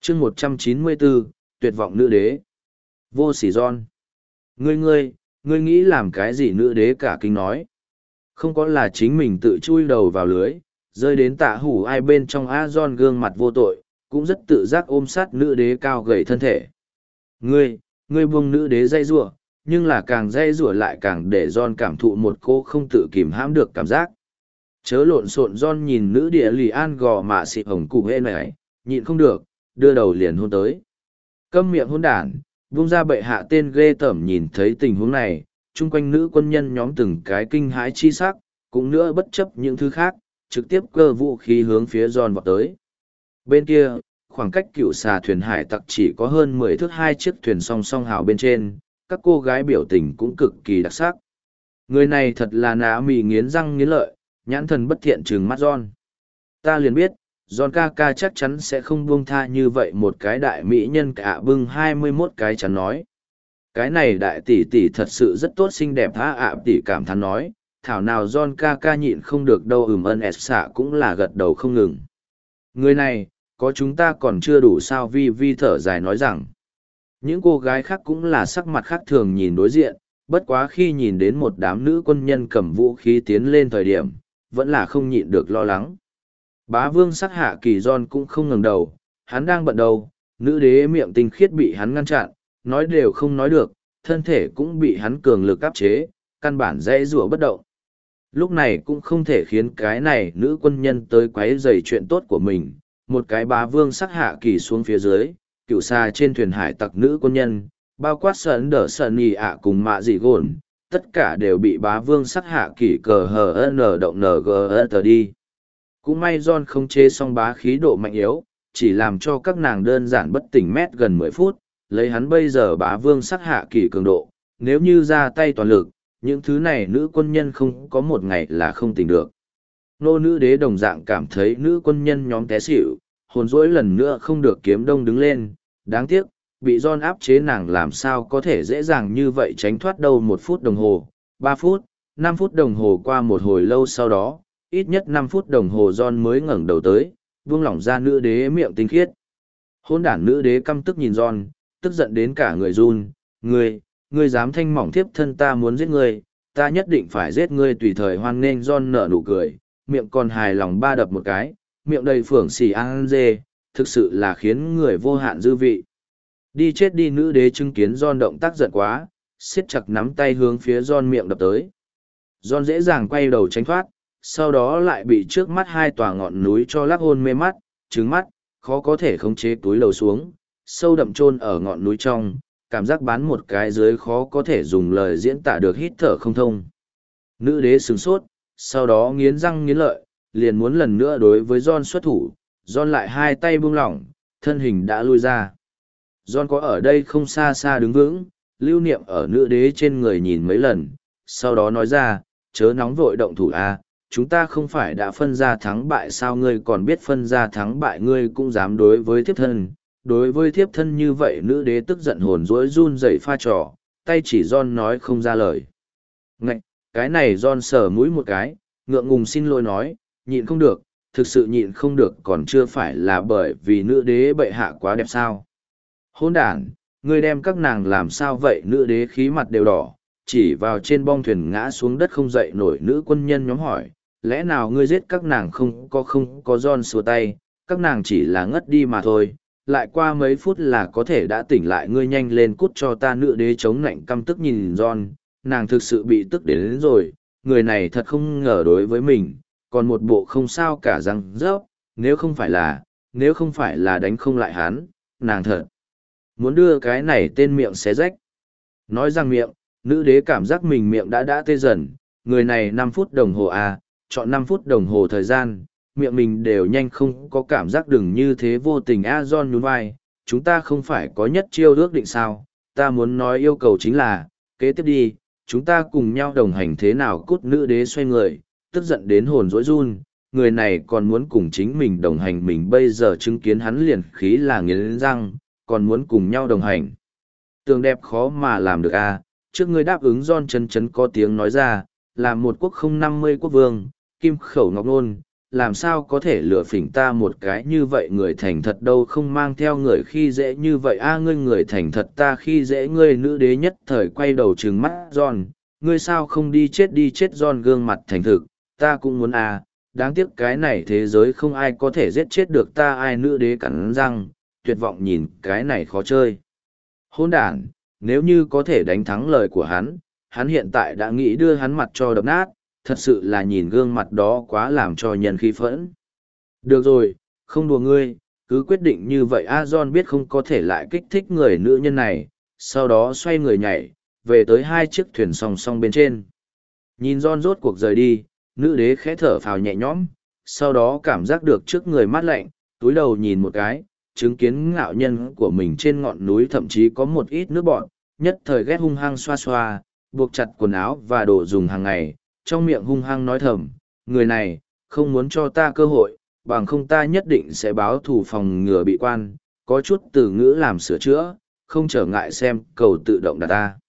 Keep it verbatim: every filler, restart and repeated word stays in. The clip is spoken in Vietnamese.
chương một trăm chín mươi bốn, tuyệt vọng nữ đế. Vô sỉ John. Ngươi ngươi, ngươi nghĩ làm cái gì nữ đế cả kinh nói. Không có là chính mình tự chui đầu vào lưới, rơi đến tạ hủ ai bên trong A John gương mặt vô tội, cũng rất tự giác ôm sát nữ đế cao gầy thân thể. Ngươi, ngươi buông nữ đế dây rủa, nhưng là càng dây rủa lại càng để John cảm thụ một cô không tự kìm hãm được cảm giác. Chớ lộn xộn John nhìn nữ địa lì an gò mạ xị hồng cụ hê này, nhịn không được, đưa đầu liền hôn tới. Câm miệng hôn đản, buông ra bệ hạ tên ghê tởm nhìn thấy tình huống này, chung quanh nữ quân nhân nhóm từng cái kinh hãi chi sắc, cũng nữa bất chấp những thứ khác, trực tiếp cơ vũ khí hướng phía John vọt tới. Bên kia, khoảng cách cựu xà thuyền hải tặc chỉ có hơn mười thước hai chiếc thuyền song song hào bên trên, các cô gái biểu tình cũng cực kỳ đặc sắc. Người này thật là nã mì nghiến răng nghiến lợi, nhãn thần bất thiện trừng mắt John. Ta liền biết, John ca ca chắc chắn sẽ không buông tha như vậy một cái đại mỹ nhân cả bưng hai mươi mốt cái chắn nói. Cái này đại tỷ tỷ thật sự rất tốt xinh đẹp ha ạ tỷ cảm thán nói, thảo nào John ca ca nhịn không được đâu ừm ân ẹt xạ cũng là gật đầu không ngừng. Người này, có chúng ta còn chưa đủ sao vi vi thở dài nói rằng. Những cô gái khác cũng là sắc mặt khác thường nhìn đối diện, bất quá khi nhìn đến một đám nữ quân nhân cầm vũ khí tiến lên thời điểm, vẫn là không nhịn được lo lắng. Bá vương sắc hạ kỳ John cũng không ngừng đầu, hắn đang bận đầu, nữ đế miệng tinh khiết bị hắn ngăn chặn, nói đều không nói được, thân thể cũng bị hắn cường lực áp chế, căn bản dễ rủa bất động. Lúc này cũng không thể khiến cái này nữ quân nhân tới quấy rầy chuyện tốt của mình, một cái bá vương sắc hạ kỳ xuống phía dưới, cựu xa trên thuyền hải tặc nữ quân nhân, bao quát sơn đỡ sơn nhì ạ cùng mạ dị gồn, tất cả đều bị bá vương sắc hạ kỳ cờ hờ n động ng đi. Cũng may John không chế xong bá khí độ mạnh yếu, chỉ làm cho các nàng đơn giản bất tỉnh mét gần mười phút, lấy hắn bây giờ bá vương sắc hạ kỳ cường độ, nếu như ra tay toàn lực, những thứ này nữ quân nhân không có một ngày là không tỉnh được. Nô nữ đế đồng dạng cảm thấy nữ quân nhân nhóm té xỉu, hồn dỗi lần nữa không được kiếm đông đứng lên, đáng tiếc, bị John áp chế nàng làm sao có thể dễ dàng như vậy tránh thoát đâu một phút đồng hồ, ba phút, năm phút đồng hồ qua một hồi lâu sau đó, ít nhất năm phút đồng hồ John mới ngẩng đầu tới, buông lỏng ra nữ đế miệng tinh khiết. Hôn đản nữ đế căm tức nhìn John, tức giận đến cả người run, ngươi, ngươi dám thanh mỏng thiếp thân ta muốn giết ngươi, ta nhất định phải giết ngươi tùy thời hoan nghênh John nở nụ cười, miệng còn hài lòng ba đập một cái, miệng đầy phưởng xỉ ăn dê, thực sự là khiến người vô hạn dư vị. Đi chết đi nữ đế chứng kiến John động tác giận quá, siết chặt nắm tay hướng phía John miệng đập tới. John dễ dàng quay đầu tránh thoát, sau đó lại bị trước mắt hai tòa ngọn núi cho lắc hôn mê mắt, trứng mắt, khó có thể khống chế túi lầu xuống, sâu đậm chôn ở ngọn núi trong, cảm giác bán một cái dưới khó có thể dùng lời diễn tả được hít thở không thông. Nữ đế sửng sốt, sau đó nghiến răng nghiến lợi, liền muốn lần nữa đối với John xuất thủ, John lại hai tay buông lỏng, thân hình đã lui ra. John có ở đây không xa xa đứng vững, lưu niệm ở nữ đế trên người nhìn mấy lần, sau đó nói ra, chớ nóng vội động thủ a, chúng ta không phải đã phân ra thắng bại sao ngươi còn biết phân ra thắng bại ngươi cũng dám đối với thiếp thân. Đối với thiếp thân như vậy nữ đế tức giận hồn rỗi run rẩy pha trò, tay chỉ John nói không ra lời. Ngạch, cái này John sờ mũi một cái, ngượng ngùng xin lỗi nói, nhịn không được, thực sự nhịn không được còn chưa phải là bởi vì nữ đế bệ hạ quá đẹp sao. Hôn đản, ngươi đem các nàng làm sao vậy nữ đế khí mặt đều đỏ, chỉ vào trên bong thuyền ngã xuống đất không dậy nổi nữ quân nhân nhóm hỏi, lẽ nào ngươi giết các nàng không có không có John xua tay, các nàng chỉ là ngất đi mà thôi, lại qua mấy phút là có thể đã tỉnh lại ngươi nhanh lên cút cho ta nữ đế chống nạnh căm tức nhìn John, nàng thực sự bị tức đến, đến rồi, người này thật không ngờ đối với mình, còn một bộ không sao cả răng rớp, nếu không phải là, nếu không phải là đánh không lại hắn, nàng thật muốn đưa cái này tên miệng xé rách. Nói rằng miệng, nữ đế cảm giác mình miệng đã đã tê dần, người này năm phút đồng hồ à, chọn năm phút đồng hồ thời gian, miệng mình đều nhanh không có cảm giác đừng như thế vô tình a John nhún vai, chúng ta không phải có nhất chiêu ước định sao, ta muốn nói yêu cầu chính là, kế tiếp đi, chúng ta cùng nhau đồng hành thế nào cút nữ đế xoay người, tức giận đến hồn rỗi run, người này còn muốn cùng chính mình đồng hành mình bây giờ chứng kiến hắn liền khí là nghiến răng, còn muốn cùng nhau đồng hành. Tường đẹp khó mà làm được a trước ngươi đáp ứng John chân chấn có tiếng nói ra, là một quốc không năm mươi quốc vương, kim khẩu ngọc nôn, làm sao có thể lừa phỉnh ta một cái như vậy người thành thật đâu không mang theo người khi dễ như vậy a ngươi người thành thật ta khi dễ ngươi nữ đế nhất thời quay đầu trừng mắt John, ngươi sao không đi chết đi chết John gương mặt thành thực, ta cũng muốn a, đáng tiếc cái này thế giới không ai có thể giết chết được ta ai nữ đế cắn răng, tuyệt vọng nhìn cái này khó chơi. Hôn đàn, nếu như có thể đánh thắng lời của hắn, hắn hiện tại đã nghĩ đưa hắn mặt cho đập nát, thật sự là nhìn gương mặt đó quá làm cho nhân khí phẫn. Được rồi, không đùa ngươi, cứ quyết định như vậy A John biết không có thể lại kích thích người nữ nhân này, sau đó xoay người nhảy, về tới hai chiếc thuyền song song bên trên. Nhìn John rốt cuộc rời đi, nữ đế khẽ thở phào nhẹ nhõm, sau đó cảm giác được trước người mát lạnh, túi đầu nhìn một cái, chứng kiến ngạo nhân của mình trên ngọn núi thậm chí có một ít nước bọt, nhất thời ghét hung hăng xoa xoa, buộc chặt quần áo và đồ dùng hàng ngày, trong miệng hung hăng nói thầm, người này, không muốn cho ta cơ hội, bằng không ta nhất định sẽ báo thù phòng ngừa bị quan, có chút từ ngữ làm sửa chữa, không trở ngại xem cầu tự động đặt ta.